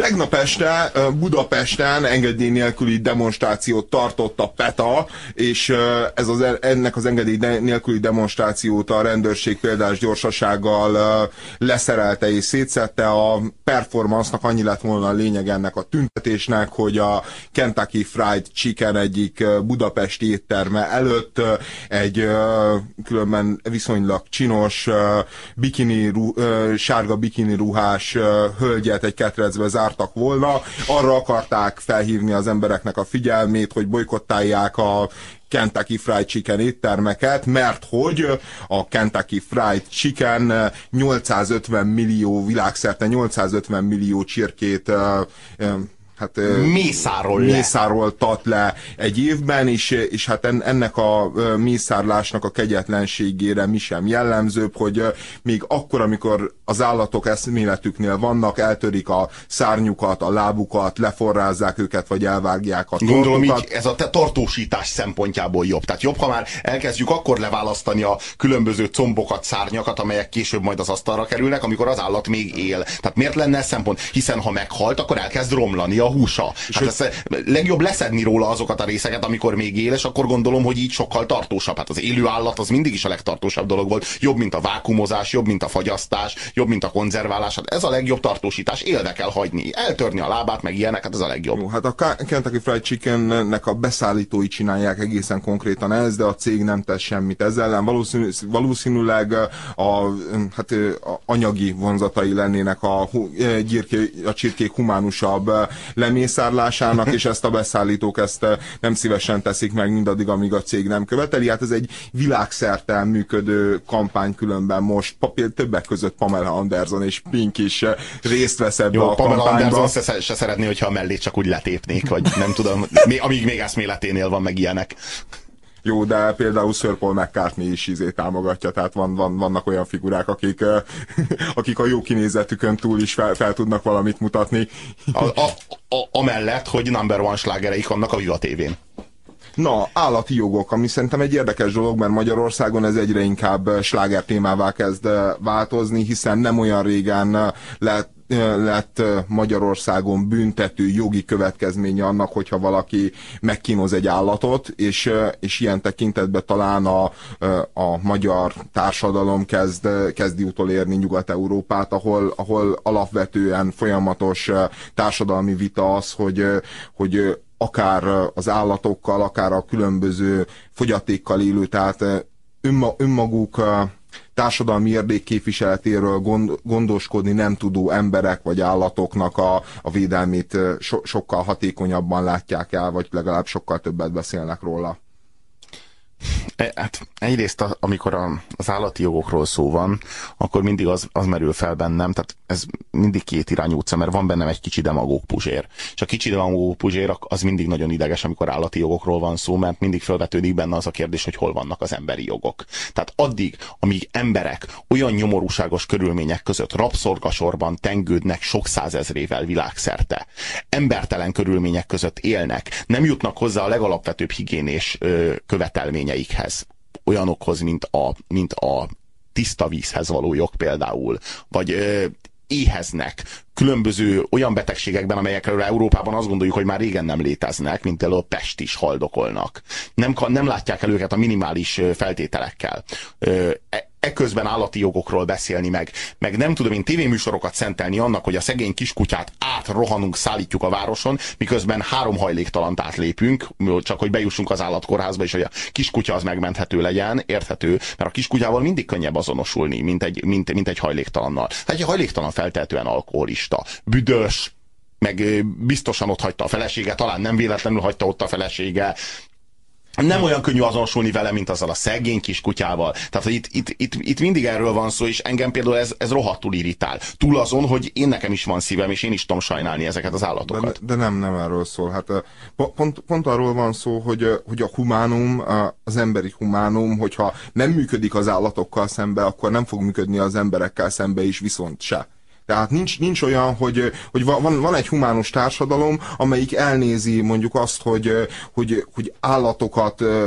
Tegnap este Budapesten engedély nélküli demonstrációt tartott a PETA, és ennek az engedély nélküli demonstrációt a rendőrség példás gyorsasággal leszerelte és szétszette. A performance-nak annyi lett volna a lényeg ennek a tüntetésnek, hogy a Kentucky Fried Chicken egyik budapesti étterme előtt egy különben viszonylag csinos, sárga bikini ruhás hölgyet egy ketrecbe zártak volna. Arra akarták felhívni az embereknek a figyelmét, hogy bojkottálják a Kentucky Fried Chicken éttermeket, mert hogy a Kentucky Fried Chicken 850 millió, világszerte 850 millió csirkét mészároltat le egy évben, és hát ennek a mészárlásnak a kegyetlenségére mi sem jellemzőbb, hogy még akkor, amikor az állatok eszméletüknél vannak, eltörik a szárnyukat, a lábukat, leforrázzák őket, vagy elvágják a torkukat. Gondolom így ez a tartósítás szempontjából jobb. Tehát jobb, ha már elkezdjük akkor leválasztani a különböző combokat, szárnyakat, amelyek később majd az asztalra kerülnek, amikor az állat még él. Tehát miért lenne ez szempont? Hiszen ha meghalt, akkor elkezd romlani a húsa. Hát legjobb leszedni róla azokat a részeket, amikor még él, és akkor gondolom, hogy így sokkal tartósabb. Hát az élő állat az mindig is a legtartósabb dolog volt. Jobb, mint a vákuumozás, jobb, mint a fagyasztás, jobb, mint a konzerválás. Hát ez a legjobb tartósítás. Élve kell hagyni. Eltörni a lábát, meg ilyenek, hát ez a legjobb. Jó, hát a Kentucky Fried Chickennek a beszállítói csinálják egészen konkrétan ez, de a cég nem tesz semmit ezzel ellen. Valószínűleg a anyagi vonzatai lennének a csirkék humánusabb lemészárlásának, és ezt a beszállítók nem szívesen teszik meg mindaddig, amíg a cég nem követeli. Hát ez egy világszerte működő kampány, különben most többek között Pamela Anderson és Pink is részt vesz ebbe a kampányba. Pamela Anderson se szeretné, hogyha a mellét csak úgy letépnék, vagy nem tudom, amíg még eszméleténél van, meg ilyenek. Jó, de például Sir Paul McCartney is támogatja, tehát vannak olyan figurák, akik a jó kinézetükön túl is fel tudnak valamit mutatni. Amellett, hogy number one slágereik vannak a Viva TV-n. Na, állati jogok, ami szerintem egy érdekes dolog, mert Magyarországon ez egyre inkább sláger témává kezd változni, hiszen nem olyan régen lett Magyarországon büntető jogi következménye annak, hogyha valaki megkínoz egy állatot, és ilyen tekintetben talán a magyar társadalom kezdi utolérni Nyugat-Európát, ahol alapvetően folyamatos társadalmi vita az, hogy akár az állatokkal, akár a különböző fogyatékkal élő, tehát önmaguk társadalmi érdekképviseletéről gondoskodni nem tudó emberek vagy állatoknak a védelmét sokkal hatékonyabban látják el, vagy legalább sokkal többet beszélnek róla. Hát egyrészt, amikor az állati jogokról szó van, akkor mindig az merül fel bennem, tehát ez mindig két irányú utca, mert van bennem egy kicsi demagóg puzsér. És a kicsi demagóg puzsér az mindig nagyon ideges, amikor állati jogokról van szó, mert mindig felvetődik benne az a kérdés, hogy hol vannak az emberi jogok. Tehát addig, amíg emberek olyan nyomorúságos körülmények között rabszolgasorban tengődnek sok százezrével világszerte, embertelen körülmények között élnek, nem jutnak hozzá a legalapvetőbb higiénés követelményeikhez, olyanokhoz, mint a tiszta vízhez való jog például, vagy éheznek különböző olyan betegségekben, amelyekről Európában azt gondoljuk, hogy már régen nem léteznek, mint például a pest is haldokolnak. Nem látják el őket a minimális feltételekkel. Eközben állati jogokról beszélni, meg nem tudom én tévéműsorokat szentelni annak, hogy a szegény kiskutyát átrohanunk, szállítjuk a városon, miközben 3 hajléktalant átlépünk, csak hogy bejussunk az állatkórházba, és hogy a kiskutya az megmenthető legyen, érthető, mert a kiskutyával mindig könnyebb azonosulni, mint egy hajléktalannal. Hát egy hajléktalan feltehetően alkoholista, büdös, meg biztosan ott hagyta a felesége, talán nem véletlenül hagyta ott a felesége. Nem olyan könnyű azonosulni vele, mint azzal a szegény kis kutyával. Tehát, hogy itt mindig erről van szó, és engem például ez rohadtul irritál. Túl azon, hogy nekem is van szívem, és én is tudom sajnálni ezeket az állatokat. De nem erről szól. Hát pont arról van szó, hogy a humánum, az emberi humánum, hogyha nem működik az állatokkal szembe, akkor nem fog működni az emberekkel szembe is, viszont se. Tehát nincs olyan, hogy van egy humánus társadalom, amelyik elnézi mondjuk azt, hogy állatokat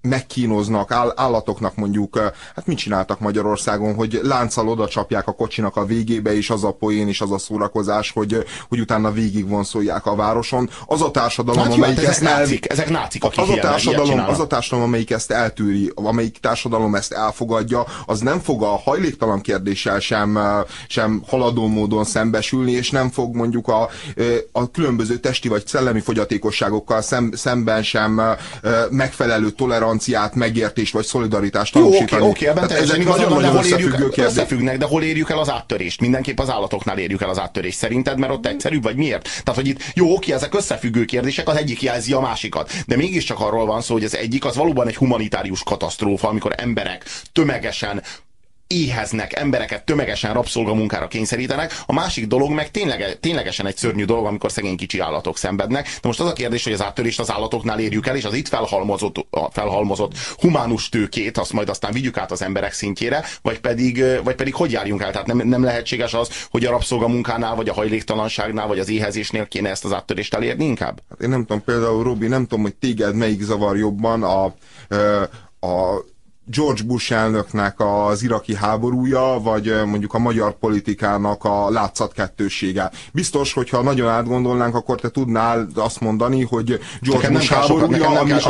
megkínoznak, állatoknak mondjuk, hát mit csináltak Magyarországon, hogy lánccal oda csapják a kocsinak a végébe, és az a poén, és az a szórakozás, hogy utána végig vonszolják a városon. Az a társadalom, amelyik ezt ezek nácik, akik az a társadalom, amelyik ezt eltűri, amelyik társadalom ezt elfogadja, az nem fog a hajléktalan kérdéssel sem haladó módon szembesülni, és nem fog mondjuk a különböző testi vagy szellemi fogyatékosságokkal szemben sem megfelelő toleranciát, megértést vagy szolidaritást tanúsítani. Oké, ebben teljesen igazad, de hol összefüggnek, de hol érjük el az áttörést? Mindenképp az állatoknál érjük el az áttörést. Szerinted, mert ott egyszerűbb, vagy miért? Tehát, hogy itt ezek összefüggő kérdések, az egyik jelzi a másikat. De mégiscsak arról van szó, hogy az egyik az valóban egy humanitárius katasztrófa, amikor emberek tömegesen éheznek, embereket tömegesen rabszolgamunkára kényszerítenek, a másik dolog meg ténylegesen egy szörnyű dolog, amikor szegény kicsi állatok szenvednek. De most az a kérdés, hogy az áttörést az állatoknál érjük el, és az itt felhalmozott humánus tőkét, azt majd aztán vigyük át az emberek szintjére, vagy pedig hogy járjunk el? Tehát nem lehetséges az, hogy a rabszolgamunkánál, vagy a hajléktalanságnál, vagy az éhezésnél kéne ezt az áttörést elérni inkább? Hát én nem tudom, például Robi, nem tudom, hogy téged melyik zavar jobban, a George Bush elnöknek az iraki háborúja, vagy mondjuk a magyar politikának a látszatkettősége. Biztos, hogyha nagyon átgondolnánk, akkor te tudnál azt mondani, hogy George Bush háborúja,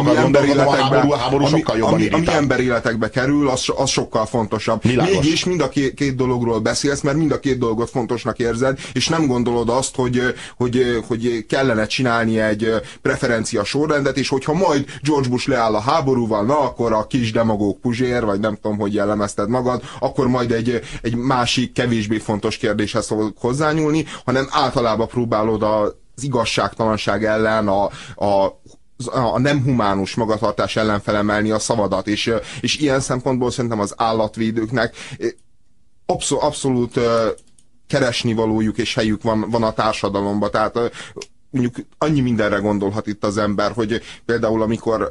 ami emberéletekbe kerül, az sokkal fontosabb. Világos. Mégis mind a két dologról beszélsz, mert mind a két dolgot fontosnak érzed, és nem gondolod azt, hogy kellene csinálni egy preferencia sorrendet, és hogyha majd George Bush leáll a háborúval, na akkor a kis demagóg Puzsér, vagy nem tudom, hogy jellemezted magad, akkor majd egy másik, kevésbé fontos kérdéshez fogok hozzányúlni, hanem általában próbálod az igazságtalanság ellen, a nem humánus magatartás ellen felemelni a szavadat, és ilyen szempontból szerintem az állatvédőknek abszolút keresnivalójuk és helyük van a társadalomban. Tehát mondjuk annyi mindenre gondolhat itt az ember, hogy például amikor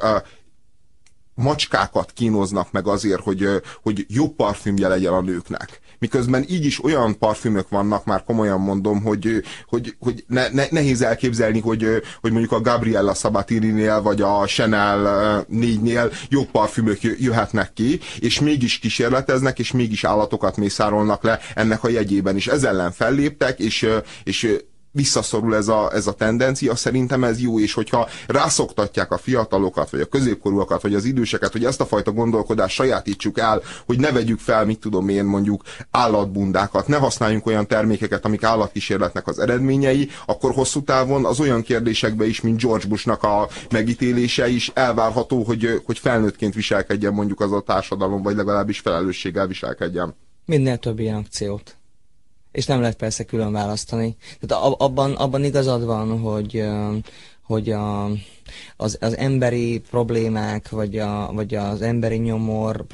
macskákat kínoznak meg azért, hogy jobb parfümje legyen a nőknek. Miközben így is olyan parfümök vannak, már komolyan mondom, hogy nehéz elképzelni, hogy mondjuk a Gabriella Sabatini-nél vagy a Chanel 4-nél jobb parfümök jöhetnek ki, és mégis kísérleteznek, és mégis állatokat mészárolnak le ennek a jegyében is. Ez ellen felléptek, és visszaszorul ez a tendencia, szerintem ez jó, és hogyha rászoktatják a fiatalokat, vagy a középkorúakat, vagy az időseket, hogy ezt a fajta gondolkodást sajátítsuk el, hogy ne vegyük fel, mit tudom én, mondjuk állatbundákat, ne használjunk olyan termékeket, amik állatkísérletnek az eredményei, akkor hosszú távon az olyan kérdésekbe is, mint George Bushnak a megítélése is elvárható, hogy felnőttként viselkedjen mondjuk az a társadalom, vagy legalábbis felelősséggel viselkedjen. Minél több ilyen akciót. És nem lehet persze külön választani. Tehát abban igazad van, hogy az emberi problémák, vagy az emberi nyomor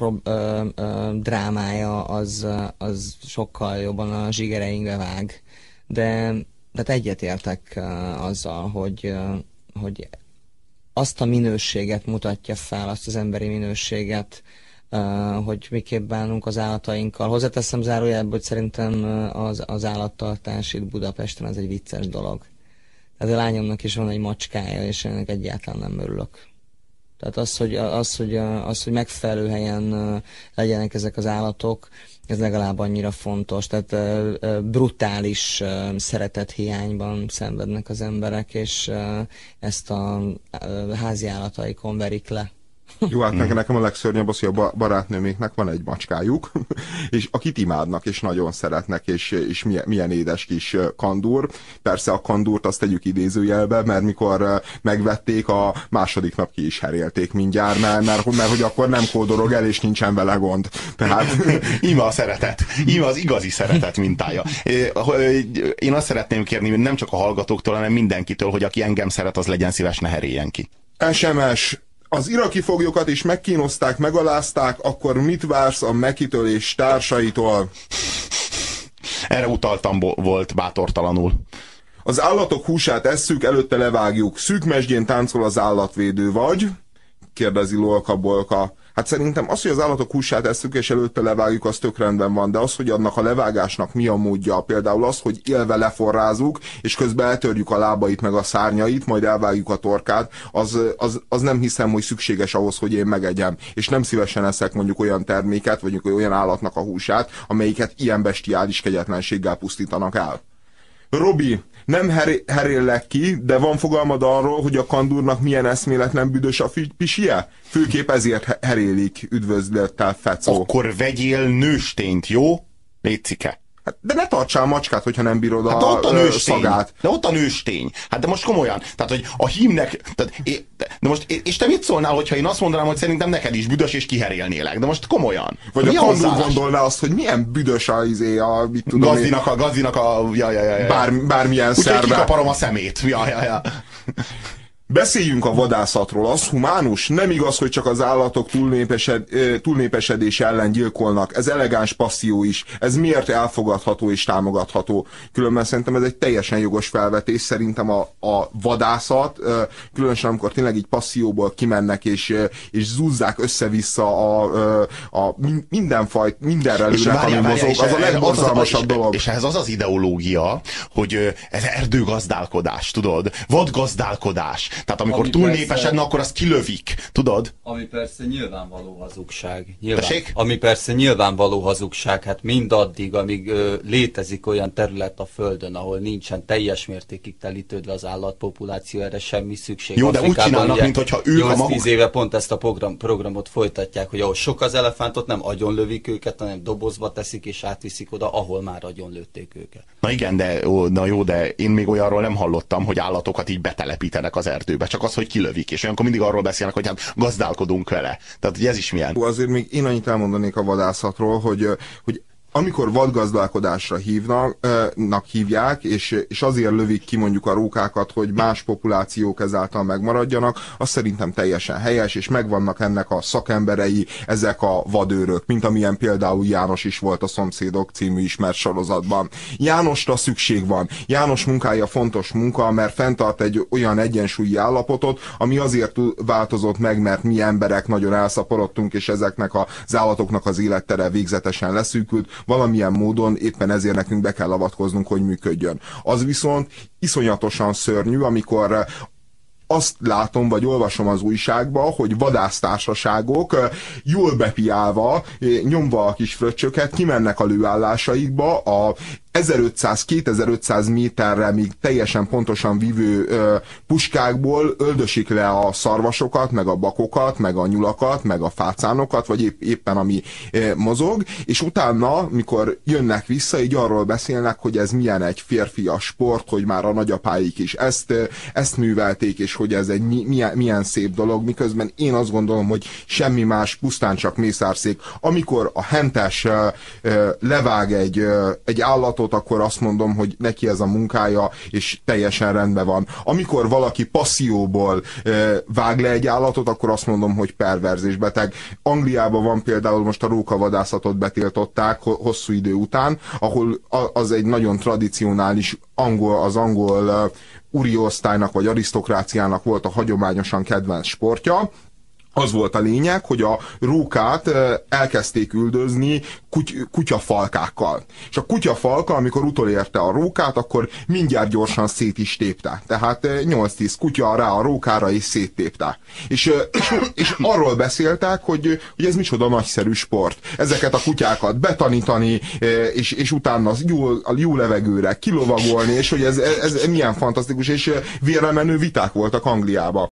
drámája az sokkal jobban a zsigereinkbe vág. De egyetértek azzal, hogy azt a minőséget mutatja fel, azt az emberi minőséget, hogy miképp bánunk az állatainkkal. Hozzáteszem zárójelben, hogy szerintem az állattartás itt Budapesten az egy vicces dolog. Tehát a lányomnak is van egy macskája, és ennek egyáltalán nem örülök. Tehát hogy megfelelő helyen legyenek ezek az állatok, ez legalább annyira fontos. Tehát brutális szeretethiányban szenvednek az emberek, és ezt a háziállataikon verik le. Jó, hát nekem a legszörnyebb az, hogy a barátnőméknek van egy macskájuk, és akit imádnak, és nagyon szeretnek, és milyen édes kis kandúr. Persze a kandúrt azt tegyük idézőjelbe, mert mikor megvették, a második nap ki is herélték mindjárt, mert hogy akkor nem kódorog el, és nincsen vele gond. Tehát... Íme a szeretet. Íme az igazi szeretet mintája. Én azt szeretném kérni, hogy nem csak a hallgatóktól, hanem mindenkitől, hogy aki engem szeret, az legyen szíves, ne heréljen ki. SMS. Az iraki foglyokat is megkínozták, megalázták, akkor mit vársz a Mekitől és társaitól? Erre utaltam volt bátortalanul. Az állatok húsát esszük, előtte levágjuk. Szűk mesdjén táncol az állatvédő vagy? Kérdezi Lolka Bolka. Hát Hát szerintem az, hogy az állatok húsát esszük és előtte levágjuk, az tök rendben van, de az, hogy annak a levágásnak mi a módja, például az, hogy élve leforrázzuk, és közben eltörjük a lábait meg a szárnyait, majd elvágjuk a torkát, az nem hiszem, hogy szükséges ahhoz, hogy én megegyem. És nem szívesen eszek mondjuk olyan terméket, vagy olyan állatnak a húsát, amelyiket ilyen bestiális kegyetlenséggel pusztítanak el. Robi, nem heréllek ki, de van fogalmad arról, hogy a kandúrnak milyen eszméletlen büdös a pisie? Főképp ezért herélik, üdvözlettel Fecó. Akkor vegyél nőstényt, jó? Lécike. Hát, de ne tartsál macskát, hogyha nem bírod hát a szagát. De ott a nőstény. Hát de most komolyan. Tehát, hogy a hímnek... de most, és te mit szólnál, hogyha én azt mondanám, hogy szerintem neked is büdös, és kiherélnélek? De most komolyan. Vagy a kandúr gondolná azt, hogy milyen büdös mit tudom Gazdinak a bármilyen szerve. Úgyhogy kikaparom a szemét. Ja. Beszéljünk a vadászatról. Az humánus? Nem igaz, hogy csak az állatok túlnépesedése ellen gyilkolnak. Ez elegáns passzió is. Ez miért elfogadható és támogatható? Különben szerintem ez egy teljesen jogos felvetés. Szerintem a vadászat, különösen amikor tényleg így passzióból kimennek és zúzzák össze-vissza mindenre lőnek, ami mozog, az a legborzalmasabb dolog. És ez az ideológia, hogy ez erdőgazdálkodás, tudod? Vadgazdálkodás. Tehát amikor túlnépesedne, akkor azt kilövik, tudod? Ami persze nyilvánvaló hazugság. Ami persze nyilvánvaló hazugság, hát mindaddig, amíg létezik olyan terület a Földön, ahol nincsen teljes mértékig telítődve az állatpopuláció, erre semmi szükség. Jó, de úgy csinálnak, mintha ők a maguk... 8-10 éve pont ezt a programot folytatják, hogy ahol sok az elefántot, nem agyonlövik őket, hanem dobozba teszik és átviszik oda, ahol már agyonlőtték őket. Na igen, de én még olyanról nem hallottam, hogy állatokat így betelepítenek az erdőbe. Csak az, hogy kilövik. És olyankor mindig arról beszélnek, hogy hát gazdálkodunk vele. Tehát, hogy ez is milyen. Azért még én annyit elmondanék a vadászatról, hogy amikor vadgazdálkodásra hívják, és azért lövik ki mondjuk a rókákat, hogy más populációk ezáltal megmaradjanak, az szerintem teljesen helyes, és megvannak ennek a szakemberei, ezek a vadőrök, mint amilyen például János is volt a Szomszédok című ismert sorozatban. Jánosra szükség van. János munkája fontos munka, mert fenntart egy olyan egyensúlyi állapotot, ami azért változott meg, mert mi emberek nagyon elszaporodtunk, és ezeknek az állatoknak az élettere végzetesen leszűkült. Valamilyen módon éppen ezért nekünk be kell avatkoznunk, hogy működjön. Az viszont iszonyatosan szörnyű, amikor azt látom, vagy olvasom az újságba, hogy vadásztársaságok jól bepiálva, nyomva a kis fröccsöket, kimennek a lőállásaikba, a 1500-2500 méterre még teljesen pontosan vívő puskákból öldösik le a szarvasokat, meg a bakokat, meg a nyulakat, meg a fácánokat, vagy éppen ami mozog, és utána, mikor jönnek vissza, így arról beszélnek, hogy ez milyen egy férfias sport, hogy már a nagyapáik is ezt művelték, és hogy ez egy milyen szép dolog, miközben én azt gondolom, hogy semmi más, pusztán csak mészárszék. Amikor a hentes levág egy állatot, akkor azt mondom, hogy neki ez a munkája, és teljesen rendben van. Amikor valaki passzióból vág le egy állatot, akkor azt mondom, hogy perverz és beteg. Angliában van például most a rókavadászatot betiltották hosszú idő után, ahol az egy nagyon tradicionális az angol uri osztálynak vagy arisztokráciának volt a hagyományosan kedvenc sportja. Az volt a lényeg, hogy a rókát elkezdték üldözni kutyafalkákkal. És a kutyafalka, amikor utolérte a rókát, akkor mindjárt gyorsan szét is tépte. Tehát 8-10 kutya rá a rókára és széttépte. És arról beszéltek, hogy ez micsoda nagyszerű sport. Ezeket a kutyákat betanítani, és utána jó levegőre kilovagolni, és hogy ez milyen fantasztikus, és vérre menő viták voltak Angliában.